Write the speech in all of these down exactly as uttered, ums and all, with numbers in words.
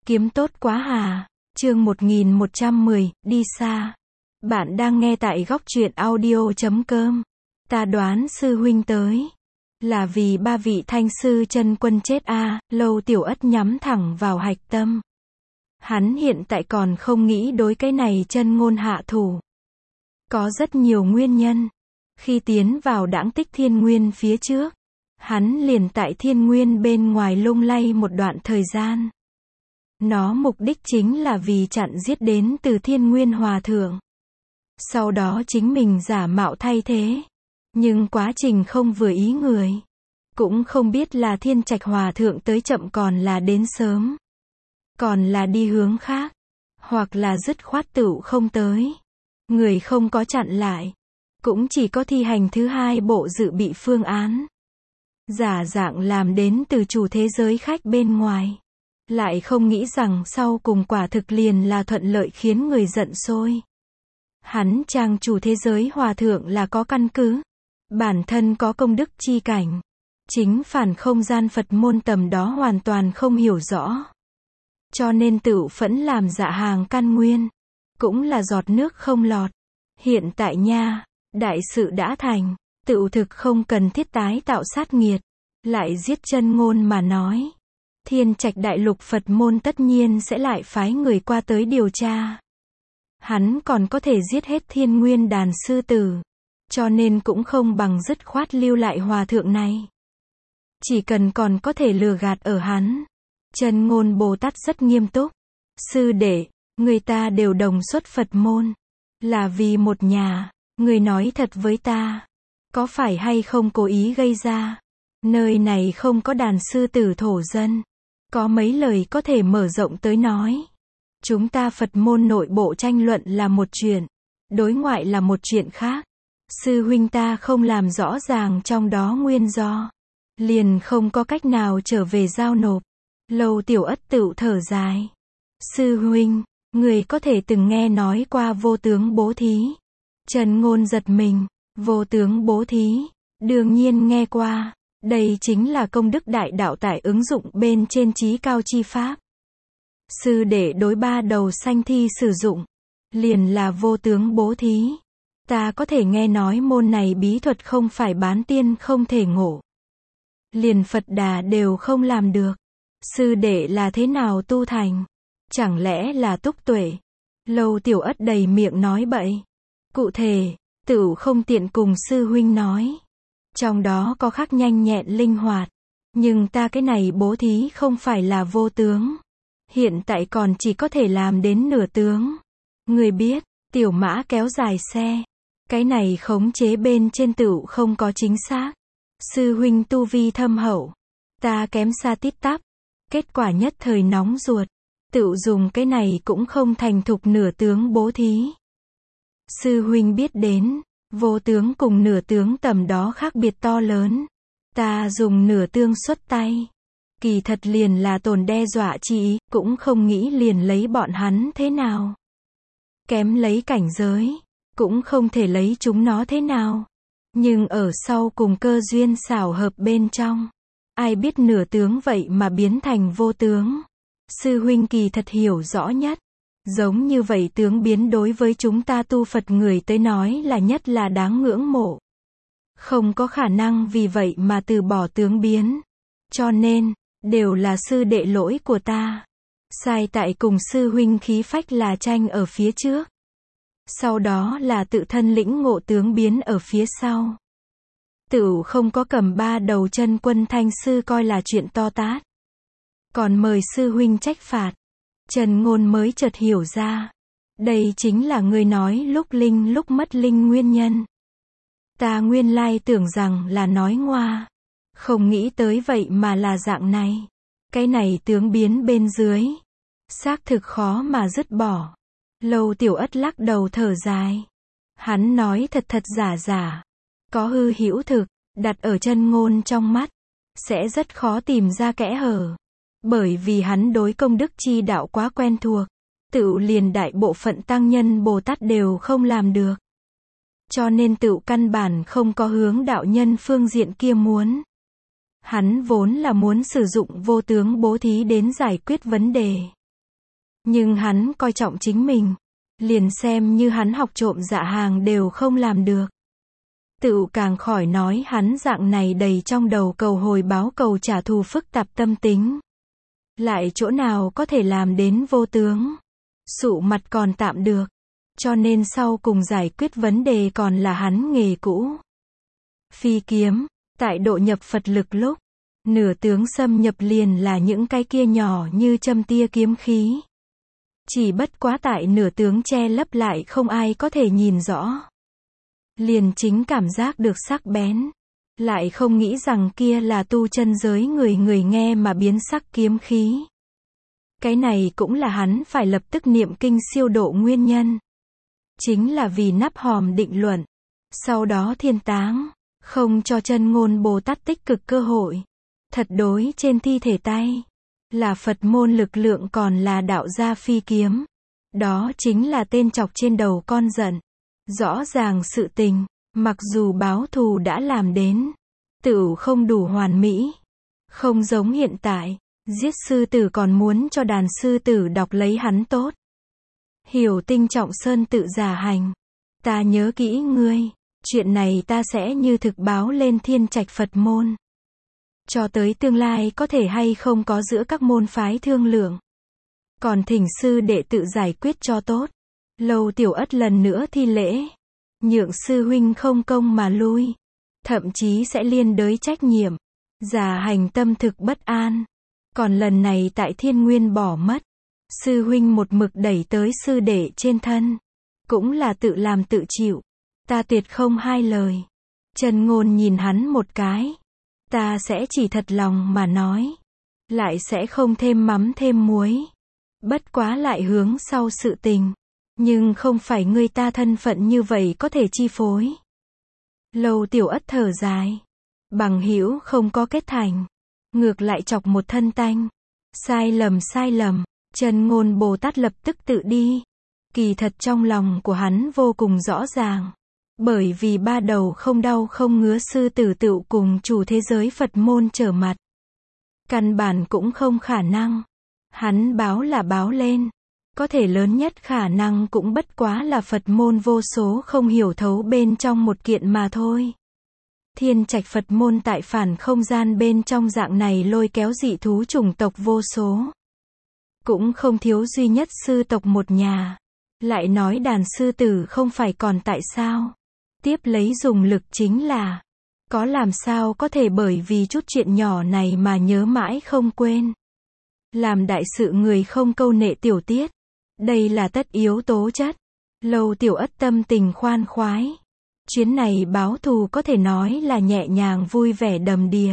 Kiếm tốt quá hà. Chương một nghìn một trăm mười, đi xa. Bạn đang nghe tại góc truyện audio chấm com. Ta đoán sư huynh tới là vì ba vị thanh sư chân quân chết a. À, Lâu Tiểu Ất nhắm thẳng vào hạch tâm. Hắn hiện tại còn không nghĩ đối cái này chân ngôn hạ thủ. Có rất nhiều nguyên nhân. Khi tiến vào đãng tích thiên nguyên phía trước, hắn liền tại thiên nguyên bên ngoài lung lay một đoạn thời gian. Nó mục đích chính là vì chặn giết đến từ thiên nguyên hòa thượng. Sau đó chính mình giả mạo thay thế. Nhưng quá trình không vừa ý người. Cũng không biết là thiên trạch hòa thượng tới chậm còn là đến sớm. Còn là đi hướng khác. Hoặc là dứt khoát tựu không tới. Người không có chặn lại. Cũng chỉ có thi hành thứ hai bộ dự bị phương án. Giả dạng làm đến từ chủ thế giới khách bên ngoài. Lại không nghĩ rằng sau cùng quả thực liền là thuận lợi khiến người giận sôi. Hắn trang chủ thế giới hòa thượng là có căn cứ. Bản thân có công đức chi cảnh. Chính phản không gian Phật môn tầm đó hoàn toàn không hiểu rõ. Cho nên tự phẫn làm dạ hàng căn nguyên. Cũng là giọt nước không lọt. Hiện tại nha, đại sự đã thành. Tự thực không cần thiết tái tạo sát nghiệt. Lại giết chân ngôn mà nói. Thiên trạch đại lục Phật môn tất nhiên sẽ lại phái người qua tới điều tra. Hắn còn có thể giết hết thiên nguyên đàn sư tử. Cho nên cũng không bằng dứt khoát lưu lại hòa thượng này. Chỉ cần còn có thể lừa gạt ở hắn. Chân ngôn Bồ Tát rất nghiêm túc. Sư đệ, người ta đều đồng xuất Phật môn. Là vì một nhà. Người nói thật với ta. Có phải hay không cố ý gây ra? Nơi này không có đàn sư tử thổ dân. Có mấy lời có thể mở rộng tới nói. Chúng ta Phật môn nội bộ tranh luận là một chuyện. Đối ngoại là một chuyện khác. Sư huynh ta không làm rõ ràng trong đó nguyên do. Liền không có cách nào trở về giao nộp. Lâu Tiểu Ất tựu thở dài. Sư huynh, người có thể từng nghe nói qua vô tướng bố thí. Trần Ngôn giật mình. Vô tướng bố thí. Đương nhiên nghe qua. Đây chính là công đức đại đạo tại ứng dụng bên trên trí cao chi pháp. Sư đệ đối ba đầu sanh thi sử dụng. Liền là vô tướng bố thí. Ta có thể nghe nói môn này bí thuật không phải bán tiên không thể ngộ. Liền Phật Đà đều không làm được. Sư đệ là thế nào tu thành? Chẳng lẽ là túc tuệ? Lâu Tiểu Ất đầy miệng nói bậy. Cụ thể, tửu không tiện cùng sư huynh nói. Trong đó có khác nhanh nhẹn linh hoạt. Nhưng ta cái này bố thí không phải là vô tướng. Hiện tại còn chỉ có thể làm đến nửa tướng. Người biết, tiểu mã kéo dài xe. Cái này khống chế bên trên tửu không có chính xác. Sư huynh tu vi thâm hậu. Ta kém xa tít tắp. Kết quả nhất thời nóng ruột. Tửu dùng cái này cũng không thành thục nửa tướng bố thí. Sư huynh biết đến. Vô tướng cùng nửa tướng tầm đó khác biệt to lớn. Ta dùng nửa tương xuất tay. Kỳ thật liền là tồn đe dọa chi ý, cũng không nghĩ liền lấy bọn hắn thế nào. Kém lấy cảnh giới, cũng không thể lấy chúng nó thế nào. Nhưng ở sau cùng cơ duyên xảo hợp bên trong. Ai biết nửa tướng vậy mà biến thành vô tướng. Sư huynh kỳ thật hiểu rõ nhất. Giống như vậy tướng biến đối với chúng ta tu Phật người tới nói là nhất là đáng ngưỡng mộ. Không có khả năng vì vậy mà từ bỏ tướng biến. Cho nên, đều là sư đệ lỗi của ta. Sai tại cùng sư huynh khí phách là tranh ở phía trước. Sau đó là tự thân lĩnh ngộ tướng biến ở phía sau. Tửu không có cầm ba đầu chân quân thanh sư coi là chuyện to tát. Còn mời sư huynh trách phạt. Trần Ngôn mới chợt hiểu ra. Đây chính là người nói lúc linh lúc mất linh nguyên nhân. Ta nguyên lai tưởng rằng là nói ngoa. Không nghĩ tới vậy mà là dạng này. Cái này tướng biến bên dưới. Xác thực khó mà dứt bỏ. Lâu Tiểu Ất lắc đầu thở dài. Hắn nói thật thật giả giả. Có hư hữu thực, đặt ở Trần Ngôn trong mắt. Sẽ rất khó tìm ra kẽ hở. Bởi vì hắn đối công đức chi đạo quá quen thuộc. Tự liền đại bộ phận tăng nhân Bồ Tát đều không làm được. Cho nên tự căn bản không có hướng đạo nhân phương diện kia muốn. Hắn vốn là muốn sử dụng vô tướng bố thí đến giải quyết vấn đề. Nhưng hắn coi trọng chính mình. Liền xem như hắn học trộm dạ hàng đều không làm được. Tựu càng khỏi nói hắn dạng này đầy trong đầu cầu hồi báo cầu trả thù phức tạp tâm tính. Lại chỗ nào có thể làm đến vô tướng. Sụ mặt còn tạm được. Cho nên sau cùng giải quyết vấn đề còn là hắn nghề cũ. Phi kiếm, tại độ nhập Phật lực lúc, nửa tướng xâm nhập liền là những cái kia nhỏ như châm tia kiếm khí. Chỉ bất quá tại nửa tướng che lấp lại không ai có thể nhìn rõ. Liền chính cảm giác được sắc bén. Lại không nghĩ rằng kia là tu chân giới người người nghe mà biến sắc kiếm khí. Cái này cũng là hắn phải lập tức niệm kinh siêu độ nguyên nhân. Chính là vì nắp hòm định luận. Sau đó thiên táng, không cho chân ngôn Bồ Tát tích cực cơ hội. Thật đối trên thi thể tay. Là Phật môn lực lượng còn là đạo gia phi kiếm. Đó chính là tên chọc trên đầu con giận. Rõ ràng sự tình, mặc dù báo thù đã làm đến. Tựu không đủ hoàn mỹ. Không giống hiện tại, giết sư tử còn muốn cho đàn sư tử đọc lấy hắn tốt. Hiểu Tinh Trọng Sơn tự giả hành. Ta nhớ kỹ ngươi, chuyện này ta sẽ như thực báo lên Thiên Trạch Phật môn. Cho tới tương lai có thể hay không có giữa các môn phái thương lượng. Còn thỉnh sư đệ tự giải quyết cho tốt. Lâu Tiểu Ất lần nữa thi lễ. Nhượng sư huynh không công mà lui. Thậm chí sẽ liên đới trách nhiệm. Giả hành tâm thực bất an. Còn lần này tại Thiên Nguyên bỏ mất. Sư huynh một mực đẩy tới sư đệ trên thân. Cũng là tự làm tự chịu. Ta tuyệt không hai lời. Trần Ngôn nhìn hắn một cái. Ta sẽ chỉ thật lòng mà nói. Lại sẽ không thêm mắm thêm muối. Bất quá lại hướng sau sự tình. Nhưng không phải người ta thân phận như vậy có thể chi phối. Lâu Tiểu Ất thở dài. Bằng hữu không có kết thành. Ngược lại chọc một thân tanh. Sai lầm sai lầm. Trần Ngôn Bồ Tát lập tức tự đi. Kỳ thật trong lòng của hắn vô cùng rõ ràng. Bởi vì ba đầu không đau không ngứa sư tử tựu cùng chủ thế giới Phật môn trở mặt. Căn bản cũng không khả năng. Hắn báo là báo lên. Có thể lớn nhất khả năng cũng bất quá là Phật môn vô số không hiểu thấu bên trong một kiện mà thôi. Thiên Trạch Phật môn tại phản không gian bên trong dạng này lôi kéo dị thú chủng tộc vô số. Cũng không thiếu duy nhất sư tộc một nhà. Lại nói đàn sư tử không phải còn tại sao. Tiếp lấy dùng lực chính là. Có làm sao có thể bởi vì chút chuyện nhỏ này mà nhớ mãi không quên. Làm đại sự người không câu nệ tiểu tiết. Đây là tất yếu tố chất. Lâu Tiểu Ất tâm tình khoan khoái. Chuyến này báo thù có thể nói là nhẹ nhàng vui vẻ đầm đìa.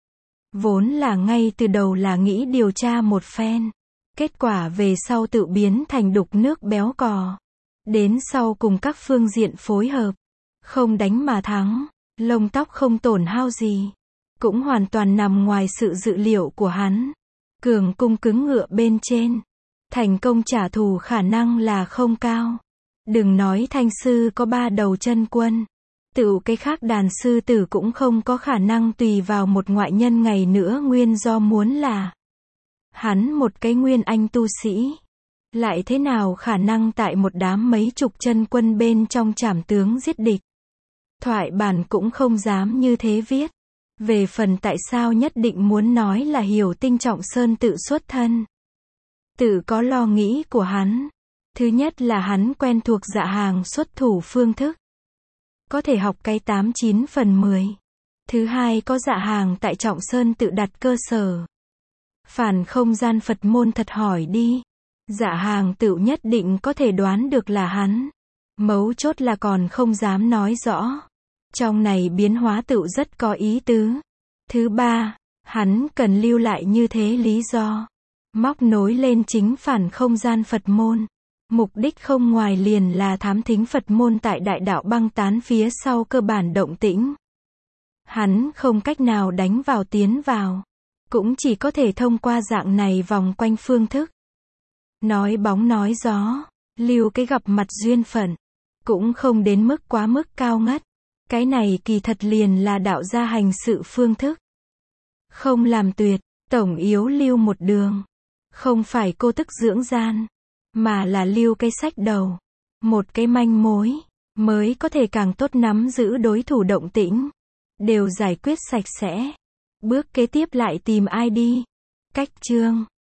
Vốn là ngay từ đầu là nghĩ điều tra một phen. Kết quả về sau tự biến thành đục nước béo cò. Đến sau cùng các phương diện phối hợp. Không đánh mà thắng. Lông tóc không tổn hao gì. Cũng hoàn toàn nằm ngoài sự dự liệu của hắn. Cường cung cứng ngựa bên trên. Thành công trả thù khả năng là không cao. Đừng nói thanh sư có ba đầu chân quân. Tự cái khác đàn sư tử cũng không có khả năng tùy vào một ngoại nhân ngày nữa nguyên do muốn là. Hắn một cái nguyên anh tu sĩ. Lại thế nào khả năng tại một đám mấy chục chân quân bên trong trảm tướng giết địch. Thoại bản cũng không dám như thế viết. Về phần tại sao nhất định muốn nói là Hiểu Tinh Trọng Sơn tự xuất thân. Tự có lo nghĩ của hắn. Thứ nhất là hắn quen thuộc dạ hàng xuất thủ phương thức. Có thể học cái tám chín phần mười. Thứ hai có dạ hàng tại Trọng Sơn tự đặt cơ sở. Phản không gian Phật môn thật hỏi đi. Dạ hàng tự nhất định có thể đoán được là hắn. Mấu chốt là còn không dám nói rõ. Trong này biến hóa tự rất có ý tứ. Thứ ba, hắn cần lưu lại như thế lý do. Móc nối lên chính phản không gian Phật môn. Mục đích không ngoài liền là thám thính Phật môn tại đại đạo băng tán phía sau cơ bản động tĩnh. Hắn không cách nào đánh vào tiến vào. Cũng chỉ có thể thông qua dạng này vòng quanh phương thức. Nói bóng nói gió. Lưu cái gặp mặt duyên phận. Cũng không đến mức quá mức cao ngất. Cái này kỳ thật liền là đạo gia hành sự phương thức. Không làm tuyệt. Tổng yếu lưu một đường. Không phải cô tức dưỡng gian. mà là lưu cái sách đầu. Một cái manh mối, mới có thể càng tốt nắm giữ đối thủ động tĩnh. Đều giải quyết sạch sẽ. Bước kế tiếp lại tìm ai đi. Cách chương.